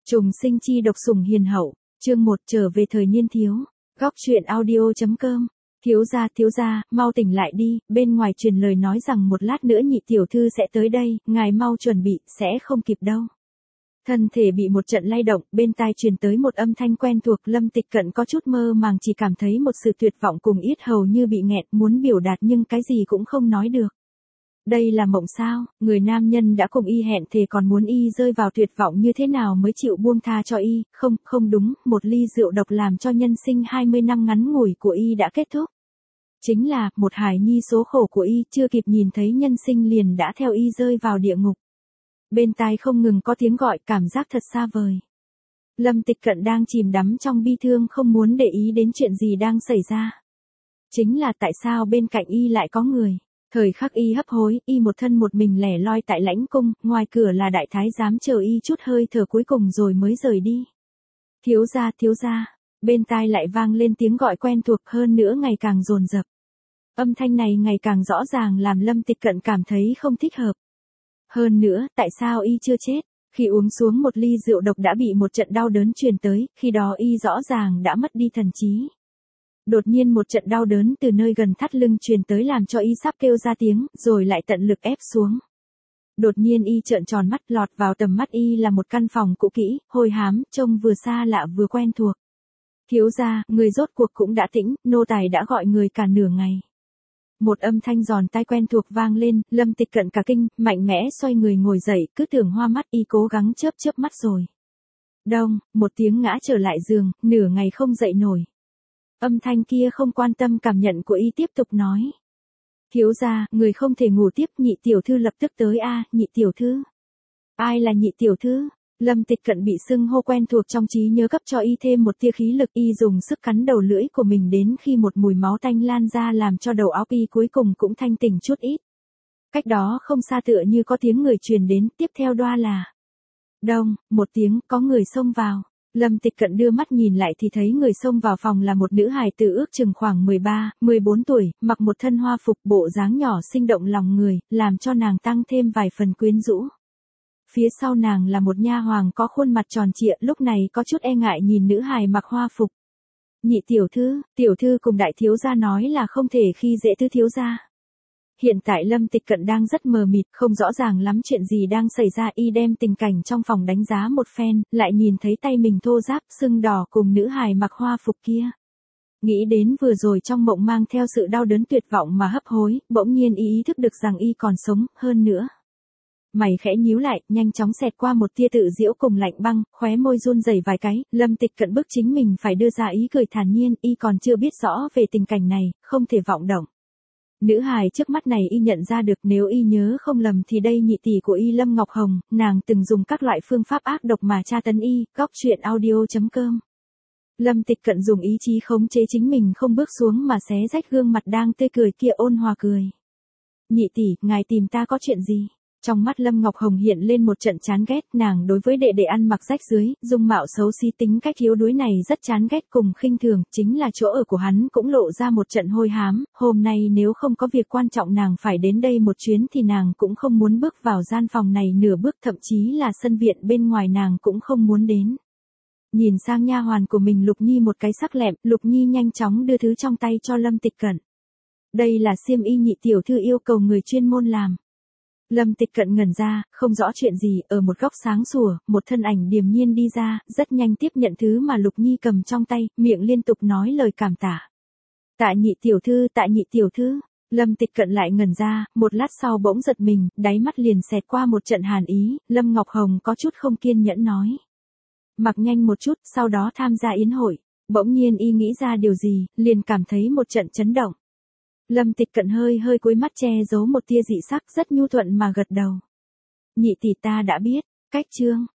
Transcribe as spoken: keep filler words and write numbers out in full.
Trùng sinh chi độc sủng hiền hậu, chương một trở về thời niên thiếu, góc truyện audio.com. Thiếu gia thiếu gia, mau tỉnh lại đi, bên ngoài truyền lời nói rằng một lát nữa nhị tiểu thư sẽ tới đây, ngài mau chuẩn bị, sẽ không kịp đâu. Thân thể bị một trận lay động, bên tai truyền tới một âm thanh quen thuộc, Lâm Tịch Cận có chút mơ màng, chỉ cảm thấy một sự tuyệt vọng cùng yết hầu như bị nghẹn, muốn biểu đạt nhưng cái gì cũng không nói được. Đây là mộng sao, người nam nhân đã cùng y hẹn thề còn muốn y rơi vào tuyệt vọng như thế nào mới chịu buông tha cho y, không, không đúng, một ly rượu độc làm cho nhân sinh hai mươi năm ngắn ngủi của y đã kết thúc. Chính là, một hài nhi số khổ của y, chưa kịp nhìn thấy nhân sinh liền đã theo y rơi vào địa ngục. Bên tai không ngừng có tiếng gọi, cảm giác thật xa vời. Lâm Tịch Cận đang chìm đắm trong bi thương, không muốn để ý đến chuyện gì đang xảy ra. Chính là tại sao bên cạnh y lại có người. Thời khắc y hấp hối, y một thân một mình lẻ loi tại lãnh cung, ngoài cửa là đại thái giám chờ y chút hơi thở cuối cùng rồi mới rời đi. Thiếu gia, thiếu gia, bên tai lại vang lên tiếng gọi quen thuộc, hơn nữa ngày càng dồn dập. Âm thanh này ngày càng rõ ràng làm Lâm Tịch Cận cảm thấy không thích hợp. Hơn nữa, tại sao y chưa chết? Khi uống xuống một ly rượu độc đã bị một trận đau đớn truyền tới, khi đó y rõ ràng đã mất đi thần trí. Đột nhiên một trận đau đớn từ nơi gần thắt lưng truyền tới làm cho y sắp kêu ra tiếng, rồi lại tận lực ép xuống. Đột nhiên y trợn tròn mắt, lọt vào tầm mắt y là một căn phòng cũ kỹ, hôi hám, trông vừa xa lạ vừa quen thuộc. Thiếu gia, người rốt cuộc cũng đã tĩnh, nô tài đã gọi người cả nửa ngày. Một âm thanh giòn tai quen thuộc vang lên, Lâm Tịch Cận cả kinh, mạnh mẽ xoay người ngồi dậy, cứ tưởng hoa mắt y cố gắng chớp chớp mắt rồi. Đông, một tiếng ngã trở lại giường, nửa ngày không dậy nổi. Âm thanh kia không quan tâm cảm nhận của y tiếp tục nói. Thiếu gia, người không thể ngủ tiếp, nhị tiểu thư lập tức tới a, nhị tiểu thư. Ai là nhị tiểu thư? Lâm Tịch Cận bị xưng hô quen thuộc trong trí nhớ cấp cho y thêm một tia khí lực, y dùng sức cắn đầu lưỡi của mình đến khi một mùi máu tanh lan ra làm cho đầu óc y cuối cùng cũng thanh tỉnh chút ít. Cách đó không xa tựa như có tiếng người truyền đến, tiếp theo đoa là. Đông, một tiếng, có người xông vào. Lâm Tịch Cận đưa mắt nhìn lại thì thấy người xông vào phòng là một nữ hài tử ước chừng khoảng mười ba, mười bốn tuổi, mặc một thân hoa phục, bộ dáng nhỏ sinh động lòng người, làm cho nàng tăng thêm vài phần quyến rũ. Phía sau nàng là một nha hoàng có khuôn mặt tròn trịa, lúc này có chút e ngại nhìn nữ hài mặc hoa phục. Nhị tiểu thư, tiểu thư cùng đại thiếu gia nói là không thể khi dễ tứ thiếu gia. Hiện tại Lâm Tịch Cận đang rất mờ mịt, không rõ ràng lắm chuyện gì đang xảy ra, y đem tình cảnh trong phòng đánh giá một phen, lại nhìn thấy tay mình thô ráp, sưng đỏ cùng nữ hài mặc hoa phục kia. Nghĩ đến vừa rồi trong mộng mang theo sự đau đớn tuyệt vọng mà hấp hối, bỗng nhiên y ý thức được rằng y còn sống, hơn nữa. Mày khẽ nhíu lại, nhanh chóng xẹt qua một tia tự giễu cùng lạnh băng, khóe môi run rẩy vài cái, Lâm Tịch Cận bức chính mình phải đưa ra ý cười thản nhiên, y còn chưa biết rõ về tình cảnh này, không thể vọng động. Nữ hài trước mắt này y nhận ra được, nếu y nhớ không lầm thì đây nhị tỷ của y Lâm Ngọc Hồng, nàng từng dùng các loại phương pháp ác độc mà tra tấn y, góc truyện audio.com. Lâm Tịch Cận dùng ý chí khống chế chính mình không bước xuống mà xé rách gương mặt đang tươi cười kia, ôn hòa cười. Nhị tỷ, ngài tìm ta có chuyện gì? Trong mắt Lâm Ngọc Hồng hiện lên một trận chán ghét, nàng đối với đệ đệ ăn mặc rách rưới, dung mạo xấu xí, tính cách yếu đuối này rất chán ghét cùng khinh thường, chính là chỗ ở của hắn cũng lộ ra một trận hôi hám, hôm nay nếu không có việc quan trọng nàng phải đến đây một chuyến thì nàng cũng không muốn bước vào gian phòng này nửa bước, thậm chí là sân viện bên ngoài nàng cũng không muốn đến. Nhìn sang nha hoàn của mình Lục Nhi một cái sắc lẹm, Lục Nhi nhanh chóng đưa thứ trong tay cho Lâm Tịch Cận. Đây là xiêm y nhị tiểu thư yêu cầu người chuyên môn làm. Lâm Tịch Cận ngẩn ra, không rõ chuyện gì, ở một góc sáng sủa, một thân ảnh điềm nhiên đi ra, rất nhanh tiếp nhận thứ mà Lục Nhi cầm trong tay, miệng liên tục nói lời cảm tạ. Tạ nhị tiểu thư, tạ nhị tiểu thư. Lâm Tịch Cận lại ngẩn ra, một lát sau bỗng giật mình, đáy mắt liền xẹt qua một trận hàn ý, Lâm Ngọc Hồng có chút không kiên nhẫn nói. Mặc nhanh một chút, sau đó tham gia yến hội. Bỗng nhiên y nghĩ ra điều gì, liền cảm thấy một trận chấn động. Lâm Tịch Cận hơi hơi cúi mắt che giấu một tia dị sắc, rất nhu thuận mà gật đầu. Nhị tỷ ta đã biết, cách chương,